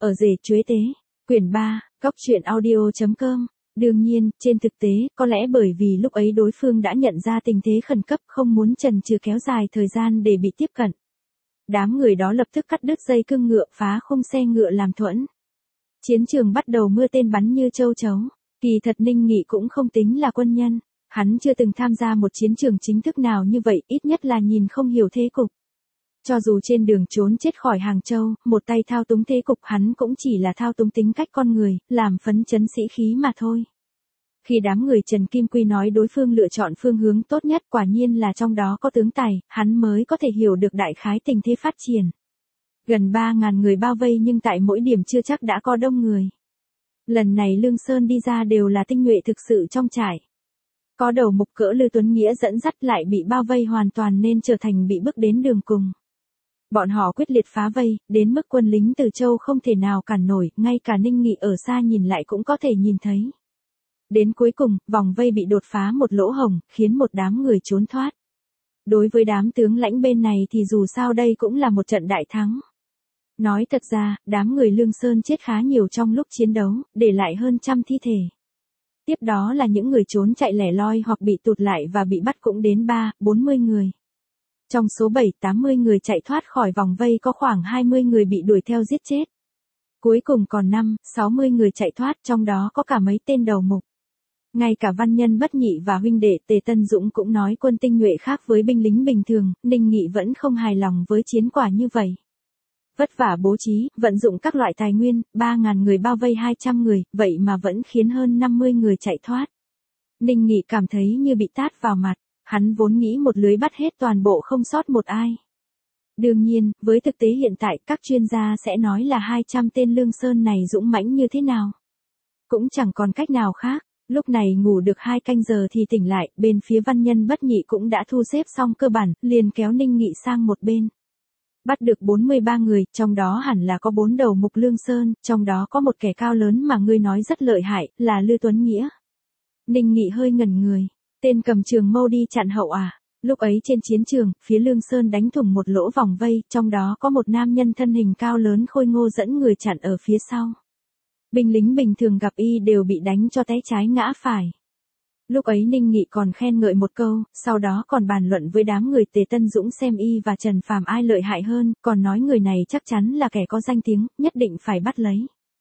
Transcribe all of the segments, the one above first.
Ở rể chuế tế, quyển 3, góc truyện audio.com. Đương nhiên, trên thực tế, có lẽ bởi vì lúc ấy đối phương đã nhận ra tình thế khẩn cấp không muốn chần chừ kéo dài thời gian để bị tiếp cận. Đám người đó lập tức cắt đứt dây cương ngựa phá khung xe ngựa làm thuẫn. Chiến trường bắt đầu mưa tên bắn như châu chấu. Kỳ thật Ninh Nghị cũng không tính là quân nhân. Hắn chưa từng tham gia một chiến trường chính thức nào như vậy, ít nhất là nhìn không hiểu thế cục. Cho dù trên đường trốn chết khỏi Hàng Châu, một tay thao túng thế cục hắn cũng chỉ là thao túng tính cách con người, làm phấn chấn sĩ khí mà thôi. Khi đám người Trần Kim Quy nói đối phương lựa chọn phương hướng tốt nhất quả nhiên là trong đó có tướng tài, hắn mới có thể hiểu được đại khái tình thế phát triển. Gần 3.000 người bao vây nhưng tại mỗi điểm chưa chắc đã có đông người. Lần này Lương Sơn đi ra đều là tinh nhuệ thực sự trong trại. Có đầu mục cỡ Lư Tuấn Nghĩa dẫn dắt lại bị bao vây hoàn toàn nên trở thành bị bước đến đường cùng. Bọn họ quyết liệt phá vây, đến mức quân lính Từ Châu không thể nào cản nổi, ngay cả Ninh Nghị ở xa nhìn lại cũng có thể nhìn thấy. Đến cuối cùng, vòng vây bị đột phá một lỗ hổng, khiến một đám người trốn thoát. Đối với đám tướng lãnh bên này thì dù sao đây cũng là một trận đại thắng. Nói thật ra, đám người Lương Sơn chết khá nhiều trong lúc chiến đấu, để lại hơn 100 thi thể. Tiếp đó là những người trốn chạy lẻ loi hoặc bị tụt lại và bị bắt cũng đến 40 người. Trong số 70 người chạy thoát khỏi vòng vây có khoảng 20 người bị đuổi theo giết chết. Cuối cùng còn 60 người chạy thoát, trong đó có cả mấy tên đầu mục. Ngay cả Văn Nhân Bất Nhị và huynh đệ Tề Tân Dũng cũng nói quân tinh nhuệ khác với binh lính bình thường, Ninh Nghị vẫn không hài lòng với chiến quả như vậy. Vất vả bố trí, vận dụng các loại tài nguyên, 3.000 người bao vây 200 người, vậy mà vẫn khiến hơn 50 người chạy thoát. Ninh Nghị cảm thấy như bị tát vào mặt, hắn vốn nghĩ một lưới bắt hết toàn bộ không sót một ai. Đương nhiên, với thực tế hiện tại các chuyên gia sẽ nói là 200 tên Lương Sơn này dũng mãnh như thế nào. Cũng chẳng còn cách nào khác, lúc này ngủ được 2 canh giờ thì tỉnh lại, bên phía Văn Nhân Bất Nhị cũng đã thu xếp xong cơ bản, liền kéo Ninh Nghị sang một bên. Bắt được 43 người, trong đó hẳn là có 4 đầu mục Lương Sơn, trong đó có một kẻ cao lớn mà ngươi nói rất lợi hại, là Lư Tuấn Nghĩa. Ninh Nghị hơi ngẩn người, tên cầm trường mâu đi chặn hậu à? Lúc ấy trên chiến trường, phía Lương Sơn đánh thủng một lỗ vòng vây, trong đó có một nam nhân thân hình cao lớn khôi ngô dẫn người chặn ở phía sau. Binh lính bình thường gặp y đều bị đánh cho té trái ngã phải. Lúc ấy Ninh Nghị còn khen ngợi một câu, sau đó còn bàn luận với đám người Tề Tân Dũng xem y và Trần Phàm ai lợi hại hơn, còn nói người này chắc chắn là kẻ có danh tiếng, nhất định phải bắt lấy.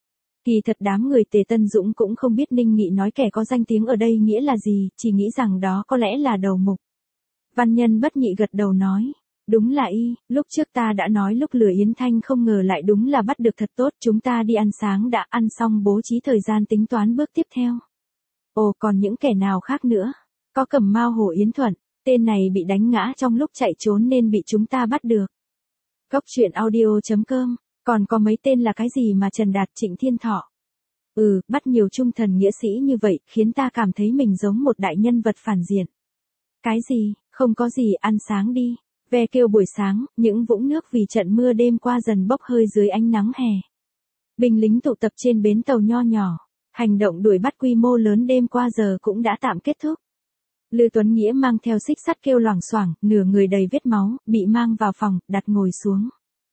Kỳ thật đám người Tề Tân Dũng cũng không biết Ninh Nghị nói kẻ có danh tiếng ở đây nghĩa là gì, chỉ nghĩ rằng đó có lẽ là đầu mục. Văn Nhân Bất Nhị gật đầu nói, đúng là y, lúc trước ta đã nói lúc lừa Yến Thanh không ngờ lại đúng là bắt được thật tốt, chúng ta đi ăn sáng đã ăn xong bố trí thời gian tính toán bước tiếp theo. Ồ còn những kẻ nào khác nữa, có Cẩm Mao Hổ Yến Thuận, tên này bị đánh ngã trong lúc chạy trốn nên bị chúng ta bắt được. Góc truyện audio.com, còn có mấy tên là cái gì mà Trần Đạt Trịnh Thiên Thọ. Bắt nhiều trung thần nghĩa sĩ như vậy, khiến ta cảm thấy mình giống một đại nhân vật phản diện. Cái gì, không có gì, ăn sáng đi. Ve kêu buổi sáng, những vũng nước vì trận mưa đêm qua dần bốc hơi dưới ánh nắng hè. Binh lính tụ tập trên bến tàu nho nhỏ. Hành động đuổi bắt quy mô lớn đêm qua giờ cũng đã tạm kết thúc. Lư Tuấn Nghĩa mang theo xích sắt kêu loảng xoảng, nửa người đầy vết máu, bị mang vào phòng, đặt ngồi xuống.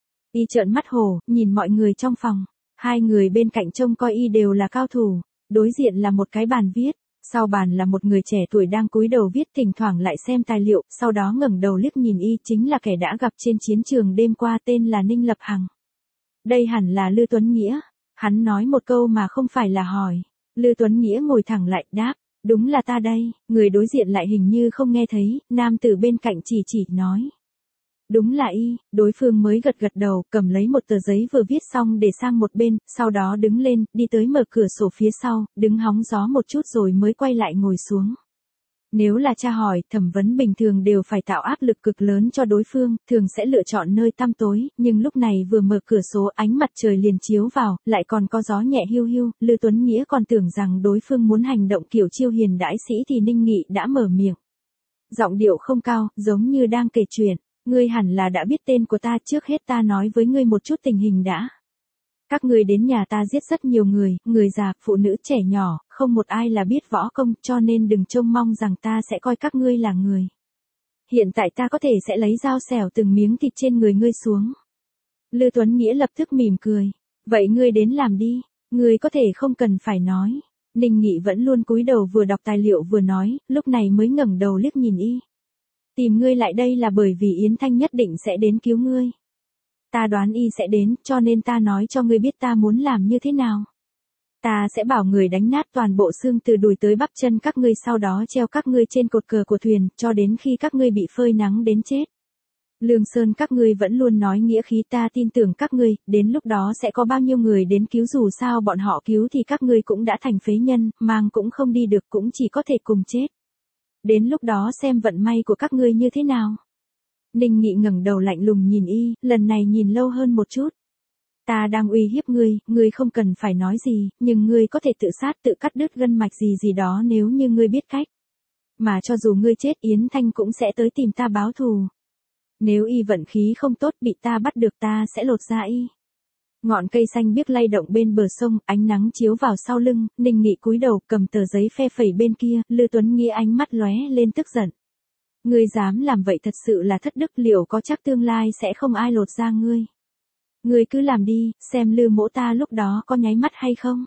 Y trợn mắt hổ, nhìn mọi người trong phòng. 2 người bên cạnh trông coi y đều là cao thủ. Đối diện là một cái bàn viết. Sau bàn là một người trẻ tuổi đang cúi đầu viết, thỉnh thoảng lại xem tài liệu, sau đó ngẩng đầu liếc nhìn y, chính là kẻ đã gặp trên chiến trường đêm qua, tên là Ninh Lập Hằng. Đây hẳn là Lư Tuấn Nghĩa. Hắn nói một câu mà không phải là hỏi. Lư Tuấn Nghĩa ngồi thẳng lại, đáp, đúng là ta đây. Người đối diện lại hình như không nghe thấy, nam tử bên cạnh chỉ nói. Đúng là y, đối phương mới gật đầu, cầm lấy một tờ giấy vừa viết xong để sang một bên, sau đó đứng lên, đi tới mở cửa sổ phía sau, đứng hóng gió một chút rồi mới quay lại ngồi xuống. Nếu là tra hỏi, thẩm vấn bình thường đều phải tạo áp lực cực lớn cho đối phương, thường sẽ lựa chọn nơi tăm tối, nhưng lúc này vừa mở cửa sổ ánh mặt trời liền chiếu vào, lại còn có gió nhẹ hiu hiu, Lư Tuấn Nghĩa còn tưởng rằng đối phương muốn hành động kiểu chiêu hiền đãi sĩ thì Ninh Nghị đã mở miệng. Giọng điệu không cao, giống như đang kể chuyện, ngươi hẳn là đã biết tên của ta, trước hết ta nói với ngươi một chút tình hình đã. Các ngươi đến nhà ta giết rất nhiều người già, phụ nữ, trẻ nhỏ, không một ai là biết võ công, cho nên đừng trông mong rằng ta sẽ coi các ngươi là người. Hiện tại ta có thể sẽ lấy dao xẻo từng miếng thịt trên người ngươi xuống. Lư Tuấn Nghĩa lập tức mỉm cười. Vậy ngươi đến làm đi, ngươi có thể không cần phải nói. Ninh Nghị vẫn luôn cúi đầu vừa đọc tài liệu vừa nói, lúc này mới ngẩng đầu liếc nhìn y. Tìm ngươi lại đây là bởi vì Yến Thanh nhất định sẽ đến cứu ngươi. Ta đoán y sẽ đến, cho nên ta nói cho ngươi biết ta muốn làm như thế nào. Ta sẽ bảo người đánh nát toàn bộ xương từ đùi tới bắp chân các ngươi, sau đó treo các ngươi trên cột cờ của thuyền, cho đến khi các ngươi bị phơi nắng đến chết. Lương Sơn các ngươi vẫn luôn nói nghĩa khí, ta tin tưởng các ngươi, đến lúc đó sẽ có bao nhiêu người đến cứu, dù sao bọn họ cứu thì các ngươi cũng đã thành phế nhân, mang cũng không đi được, cũng chỉ có thể cùng chết. Đến lúc đó xem vận may của các ngươi như thế nào. Ninh Nghị ngẩng đầu lạnh lùng nhìn y, lần này nhìn lâu hơn một chút. Ta đang uy hiếp ngươi, ngươi không cần phải nói gì, nhưng ngươi có thể tự sát tự cắt đứt gân mạch gì đó nếu như ngươi biết cách. Mà cho dù ngươi chết, Yến Thanh cũng sẽ tới tìm ta báo thù. Nếu y vận khí không tốt bị ta bắt được, ta sẽ lột da y. Ngọn cây xanh biếc lay động bên bờ sông, ánh nắng chiếu vào sau lưng, Ninh Nghị cúi đầu cầm tờ giấy phe phẩy bên kia, Lư Tuấn Nghĩa ánh mắt lóe lên tức giận. Ngươi dám làm vậy thật sự là thất đức, liệu có chắc tương lai sẽ không ai lột da ngươi. Ngươi cứ làm đi, xem Lư mỗ ta lúc đó có nháy mắt hay không.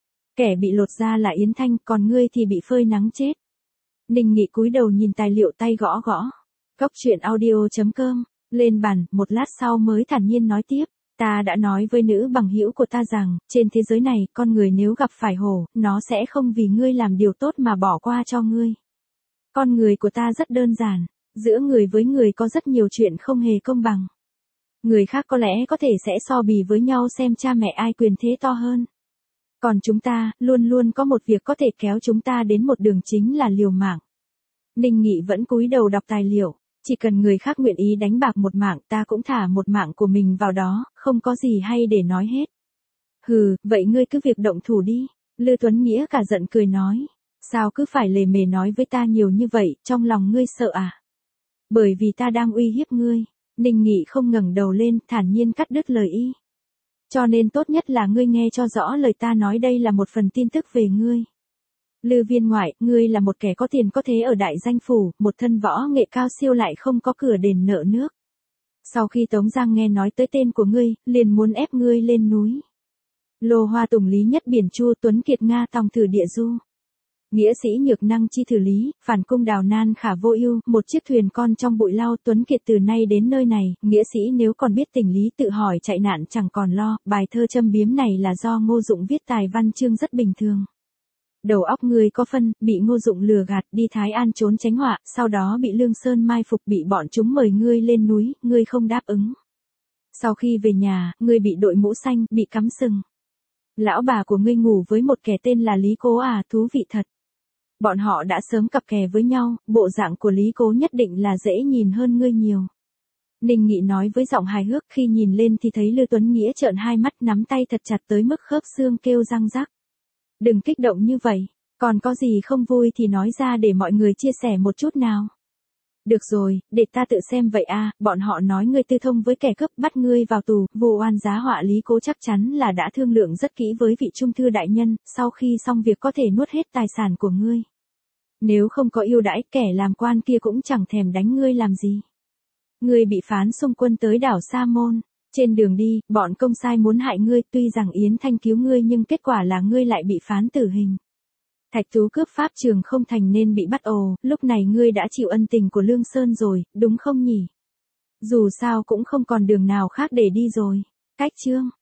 Kẻ bị lột da là Yến Thanh, còn ngươi thì bị phơi nắng chết. Ninh Nghị cúi đầu nhìn tài liệu, tay gõ gõ. Cốc truyện audio.com, lên bàn, một lát sau mới thản nhiên nói tiếp. Ta đã nói với nữ bằng hữu của ta rằng, trên thế giới này, con người nếu gặp phải hổ, nó sẽ không vì ngươi làm điều tốt mà bỏ qua cho ngươi. Con người của ta rất đơn giản, giữa người với người có rất nhiều chuyện không hề công bằng. Người khác có lẽ có thể sẽ so bì với nhau xem cha mẹ ai quyền thế to hơn. Còn chúng ta, luôn luôn có một việc có thể kéo chúng ta đến một đường, chính là liều mạng. Ninh Nghị vẫn cúi đầu đọc tài liệu. Chỉ cần người khác nguyện ý đánh bạc một mạng, ta cũng thả một mạng của mình vào đó, không có gì hay để nói hết. Hừ, vậy ngươi cứ việc động thủ đi. Lư Tuấn Nghĩa cả giận cười nói. Sao cứ phải lề mề nói với ta nhiều như vậy, trong lòng ngươi sợ à? Bởi vì ta đang uy hiếp ngươi. Ninh Nghị không ngẩng đầu lên, thản nhiên cắt đứt lời y. Cho nên tốt nhất là ngươi nghe cho rõ lời ta nói, đây là một phần tin tức về ngươi. Lư Viên Ngoại, ngươi là một kẻ có tiền có thế ở đại danh phủ, một thân võ nghệ cao siêu lại không có cửa đền nợ nước. Sau khi Tống Giang nghe nói tới tên của ngươi, liền muốn ép ngươi lên núi. Lô Hoa Tùng Lý Nhất Biển Chu, Tuấn Kiệt Nga Tòng Thử Địa Du. Nghĩa sĩ Nhược Năng Chi Thử Lý, Phản Cung Đào Nan Khả Vô Ưu, một chiếc thuyền con trong bụi lau. Tuấn Kiệt từ nay đến nơi này, nghĩa sĩ nếu còn biết tình lý tự hỏi chạy nạn chẳng còn lo. Bài thơ châm biếm này là do Ngô Dụng viết, tài văn chương rất bình thường. Đầu óc ngươi có phân, bị Ngô Dụng lừa gạt đi Thái An trốn tránh họa, sau đó bị Lương Sơn mai phục, bị bọn chúng mời ngươi lên núi, ngươi không đáp ứng. Sau khi về nhà, ngươi bị đội mũ xanh, bị cắm sừng. Lão bà của ngươi ngủ với một kẻ tên là Lý Cố à, thú vị thật. Bọn họ đã sớm cặp kè với nhau, bộ dạng của Lý Cố nhất định là dễ nhìn hơn ngươi nhiều. Ninh Nghị nói với giọng hài hước, khi nhìn lên thì thấy Lư Tuấn Nghĩa trợn hai mắt, nắm tay thật chặt tới mức khớp xương kêu răng rắc. Đừng kích động như vậy, còn có gì không vui thì nói ra để mọi người chia sẻ một chút nào. Được rồi, để ta tự xem vậy à, bọn họ nói ngươi tư thông với kẻ cướp, bắt ngươi vào tù, vu oan giá họa. Lý Cố chắc chắn là đã thương lượng rất kỹ với vị trung thư đại nhân, sau khi xong việc có thể nuốt hết tài sản của ngươi. Nếu không có ưu đãi, kẻ làm quan kia cũng chẳng thèm đánh ngươi làm gì. Ngươi bị phán xung quân tới đảo Sa Môn. Trên đường đi, bọn công sai muốn hại ngươi, tuy rằng Yến Thanh cứu ngươi nhưng kết quả là ngươi lại bị phán tử hình. Thạch Tú cướp pháp trường không thành nên bị bắt ồ, lúc này ngươi đã chịu ân tình của Lương Sơn rồi, đúng không nhỉ? Dù sao cũng không còn đường nào khác để đi rồi. Cách chương